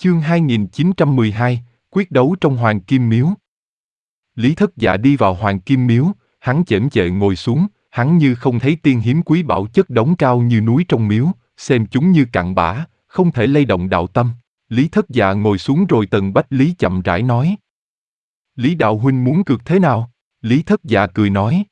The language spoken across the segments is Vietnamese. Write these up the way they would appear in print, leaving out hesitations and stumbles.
Chương 2912, quyết đấu trong Hoàng Kim Miếu. Lý Thất Dạ đi vào Hoàng Kim Miếu, hắn chễm chệ ngồi xuống, hắn như không thấy tiên hiếm quý bảo chất đống cao như núi trong miếu, xem chúng như cặn bã, không thể lay động đạo tâm. Lý Thất Dạ ngồi xuống rồi Tần Bách Lý chậm rãi nói. Lý đạo huynh muốn cược thế nào? Lý Thất Dạ cười nói.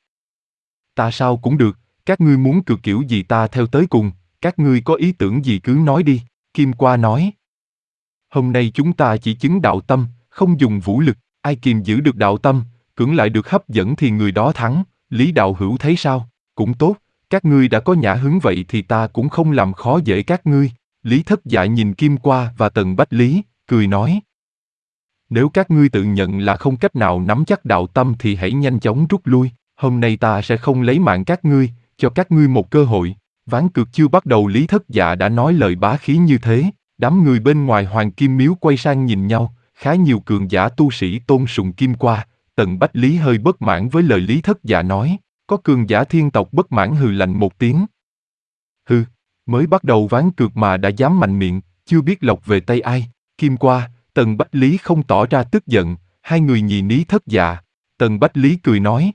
Ta sao cũng được, các ngươi muốn cược kiểu gì ta theo tới cùng, các ngươi có ý tưởng gì cứ nói đi, Kim Qua nói. Hôm nay chúng ta chỉ chứng đạo tâm, không dùng vũ lực, ai kiềm giữ được đạo tâm, cưỡng lại được hấp dẫn thì người đó thắng, Lý đạo hữu thấy sao? Cũng tốt, các ngươi đã có nhã hứng vậy thì ta cũng không làm khó dễ các ngươi. Lý Thất Dạ nhìn Kim Qua và Tần Bách Lý, cười nói. Nếu các ngươi tự nhận là không cách nào nắm chắc đạo tâm thì hãy nhanh chóng rút lui, hôm nay ta sẽ không lấy mạng các ngươi, cho các ngươi một cơ hội. Ván cược chưa bắt đầu Lý Thất Dạ đã nói lời bá khí như thế, đám người bên ngoài Hoàng Kim Miếu quay sang nhìn nhau, khá nhiều cường giả tu sĩ tôn sùng Kim Qua. Tần Bách Lý hơi bất mãn với lời Lý Thất Dạ nói, có cường giả thiên tộc bất mãn hừ lạnh một tiếng. Hừ, mới bắt đầu ván cược mà đã dám mạnh miệng, chưa biết lộc về tay ai. Kim Qua, Tần Bách Lý không tỏ ra tức giận, hai người nhì Lý Thất Dạ. Tần Bách Lý cười nói.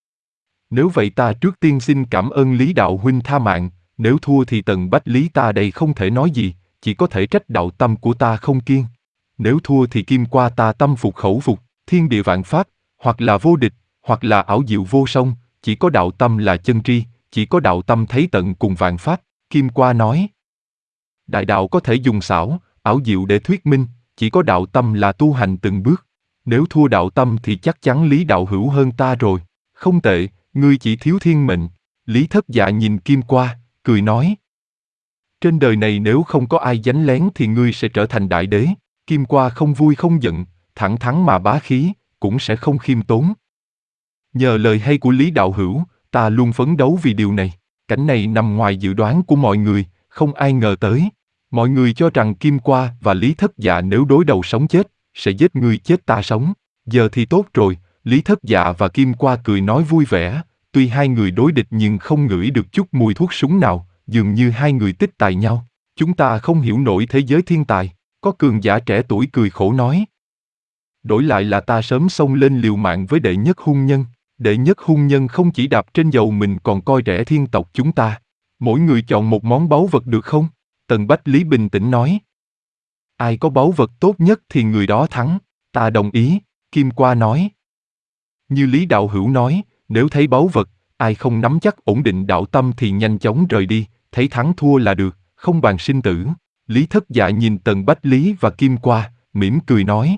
Nếu vậy ta trước tiên xin cảm ơn Lý đạo huynh tha mạng, nếu thua thì Tần Bách Lý ta đây không thể nói gì, chỉ có thể trách đạo tâm của ta không kiên. Nếu thua thì Kim Qua ta tâm phục khẩu phục, thiên địa vạn pháp, hoặc là vô địch, hoặc là ảo diệu vô song, chỉ có đạo tâm là chân tri, chỉ có đạo tâm thấy tận cùng vạn pháp, Kim Qua nói. Đại đạo có thể dùng xảo, ảo diệu để thuyết minh, chỉ có đạo tâm là tu hành từng bước. Nếu thua đạo tâm thì chắc chắn Lý đạo hữu hơn ta rồi. Không tệ, ngươi chỉ thiếu thiên mệnh. Lý Thất Dạ nhìn Kim Qua, cười nói. Trên đời này nếu không có ai đánh lén thì ngươi sẽ trở thành đại đế. Kim Qua không vui không giận, thẳng thắn mà bá khí, cũng sẽ không khiêm tốn. Nhờ lời hay của Lý đạo hữu, ta luôn phấn đấu vì điều này. Cảnh này nằm ngoài dự đoán của mọi người, không ai ngờ tới. Mọi người cho rằng Kim Qua và Lý Thất Dạ nếu đối đầu sống chết, sẽ giết ngươi chết ta sống. Giờ thì tốt rồi, Lý Thất Dạ và Kim Qua cười nói vui vẻ, tuy hai người đối địch nhưng không ngửi được chút mùi thuốc súng nào, dường như hai người tích tài nhau. Chúng ta không hiểu nổi thế giới thiên tài, có cường giả trẻ tuổi cười khổ nói. Đổi lại là ta sớm xông lên liều mạng với đệ nhất hung nhân. Đệ nhất hung nhân không chỉ đạp trên dầu mình còn coi rẻ thiên tộc chúng ta. Mỗi người chọn một món báu vật được không? Tần Bách Lý bình tĩnh nói. Ai có báu vật tốt nhất thì người đó thắng, ta đồng ý, Kim Qua nói. Như Lý đạo hữu nói, nếu thấy báu vật, ai không nắm chắc ổn định đạo tâm thì nhanh chóng rời đi, thấy thắng thua là được, không bàn sinh tử. Lý Thất Dạ nhìn Tần Bách Lý và Kim Qua, mỉm cười nói.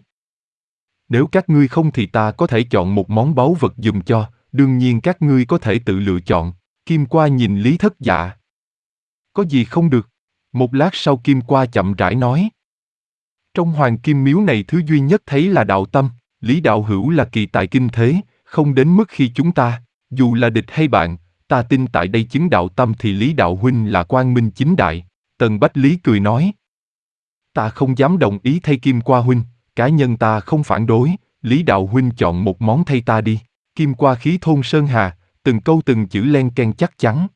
Nếu các ngươi không thì ta có thể chọn một món báu vật dùng cho, đương nhiên các ngươi có thể tự lựa chọn. Kim Qua nhìn Lý Thất Dạ. Có gì không được? Một lát sau Kim Qua chậm rãi nói. Trong Hoàng Kim Miếu này thứ duy nhất thấy là đạo tâm, Lý đạo hữu là kỳ tài kinh thế, không đến mức khi chúng ta, dù là địch hay bạn, ta tin tại đây chứng đạo tâm thì Lý đạo huynh là quang minh chính đại. Tần Bách Lý cười nói. Ta không dám đồng ý thay Kim Qua huynh, cá nhân ta không phản đối, Lý đạo huynh chọn một món thay ta đi. Kim Qua khí thôn sơn hà, từng câu từng chữ len ken chắc chắn.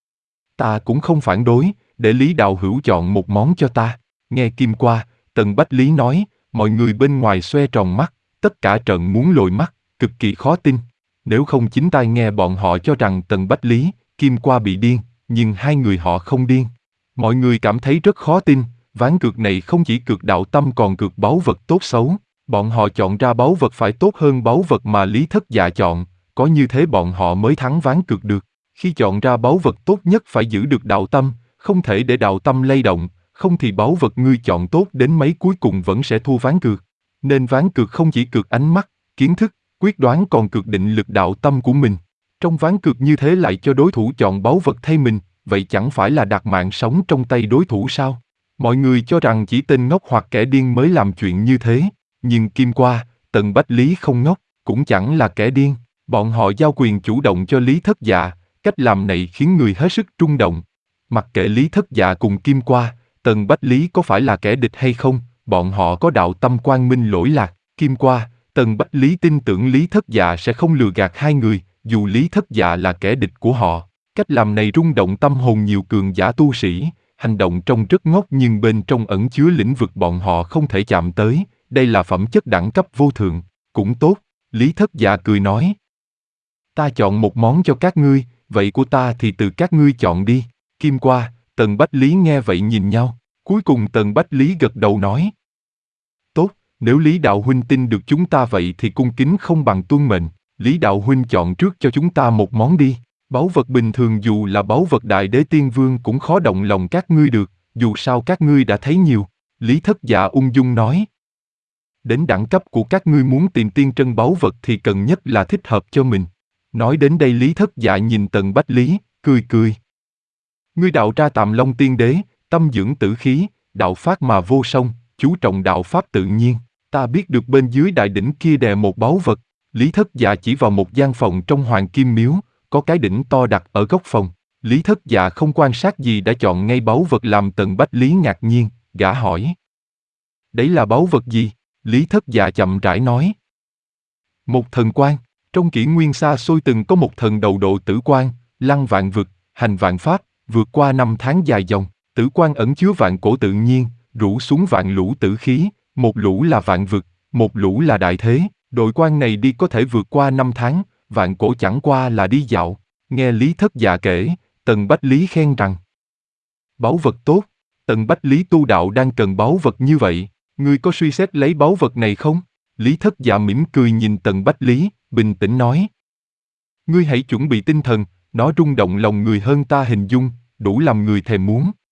Ta cũng không phản đối, để Lý đạo hữu chọn một món cho ta. Nghe Kim Qua, Tần Bách Lý nói, mọi người bên ngoài xoe tròn mắt, tất cả trợn muốn lồi mắt, cực kỳ khó tin. Nếu không chính tai nghe bọn họ cho rằng Tần Bách Lý, Kim Qua bị điên, nhưng hai người họ không điên. Mọi người cảm thấy rất khó tin, ván cược này không chỉ cược đạo tâm còn cược báu vật tốt xấu. Bọn họ chọn ra báu vật phải tốt hơn báu vật mà Lý Thất Dạ chọn, có như thế bọn họ mới thắng ván cược được. Khi chọn ra báu vật tốt nhất phải giữ được đạo tâm, không thể để đạo tâm lay động, không thì báu vật ngươi chọn tốt đến mấy cuối cùng vẫn sẽ thua ván cược. Nên ván cược không chỉ cược ánh mắt, kiến thức, quyết đoán còn cược định lực đạo tâm của mình. Trong ván cược như thế lại cho đối thủ chọn báu vật thay mình, vậy chẳng phải là đặt mạng sống trong tay đối thủ sao? Mọi người cho rằng chỉ tên ngốc hoặc kẻ điên mới làm chuyện như thế, nhưng Kim Qua, Tần Bách Lý không ngốc, cũng chẳng là kẻ điên. Bọn họ giao quyền chủ động cho Lý Thất Dạ, cách làm này khiến người hết sức rung động. Mặc kệ Lý Thất Dạ cùng Kim Qua, Tần Bách Lý có phải là kẻ địch hay không, bọn họ có đạo tâm quang minh lỗi lạc. Kim Qua, Tần Bách Lý tin tưởng Lý Thất Dạ sẽ không lừa gạt hai người, dù Lý Thất Dạ là kẻ địch của họ. Cách làm này rung động tâm hồn nhiều cường giả tu sĩ, hành động trông rất ngốc nhưng bên trong ẩn chứa lĩnh vực bọn họ không thể chạm tới, đây là phẩm chất đẳng cấp vô thượng. Cũng tốt, Lý Thất Dạ cười nói. Ta chọn một món cho các ngươi, vậy của ta thì từ các ngươi chọn đi. Kim Qua, Tần Bách Lý nghe vậy nhìn nhau, cuối cùng Tần Bách Lý gật đầu nói. Tốt, nếu Lý Đạo Huynh tin được chúng ta vậy thì cung kính không bằng tuân mệnh. Lý Đạo Huynh chọn trước cho chúng ta một món đi. Báu vật bình thường dù là báu vật Đại Đế Tiên Vương cũng khó động lòng các ngươi được, dù sao các ngươi đã thấy nhiều. Lý Thất Dạ ung dung nói. Đến đẳng cấp của các ngươi muốn tìm tiên trân báu vật thì cần nhất là thích hợp cho mình. Nói đến đây Lý Thất Dạ nhìn Tần Bách Lý, cười cười. Ngươi đạo ra Tạm Long Tiên Đế, tâm dưỡng tử khí, đạo pháp mà vô song, chú trọng đạo pháp tự nhiên. Ta biết được bên dưới đại đỉnh kia đè một báu vật. Lý Thất Dạ chỉ vào một gian phòng trong Hoàng Kim Miếu, có cái đỉnh to đặt ở góc phòng. Lý Thất Dạ không quan sát gì đã chọn ngay báu vật làm Tần Bách Lý ngạc nhiên, gã hỏi. Đấy là báu vật gì? Lý Thất Dạ chậm rãi nói. Một thần quan, trong kỷ nguyên xa xôi từng có một thần đầu độ tử quan, lăng vạn vực, hành vạn pháp, vượt qua năm tháng dài dòng, tử quan ẩn chứa vạn cổ tự nhiên, rủ xuống vạn lũ tử khí, một lũ là vạn vực, một lũ là đại thế, đội quan này đi có thể vượt qua năm tháng, vạn cổ chẳng qua là đi dạo. Nghe Lý Thất Dạ kể, Tần Bách Lý khen rằng. Báu vật tốt, Tần Bách Lý tu đạo đang cần báu vật như vậy, ngươi có suy xét lấy báu vật này không? Lý Thất Dạ mỉm cười nhìn Tần Bách Lý, bình tĩnh nói. Ngươi hãy chuẩn bị tinh thần, nó rung động lòng người hơn ta hình dung, đủ làm người thèm muốn.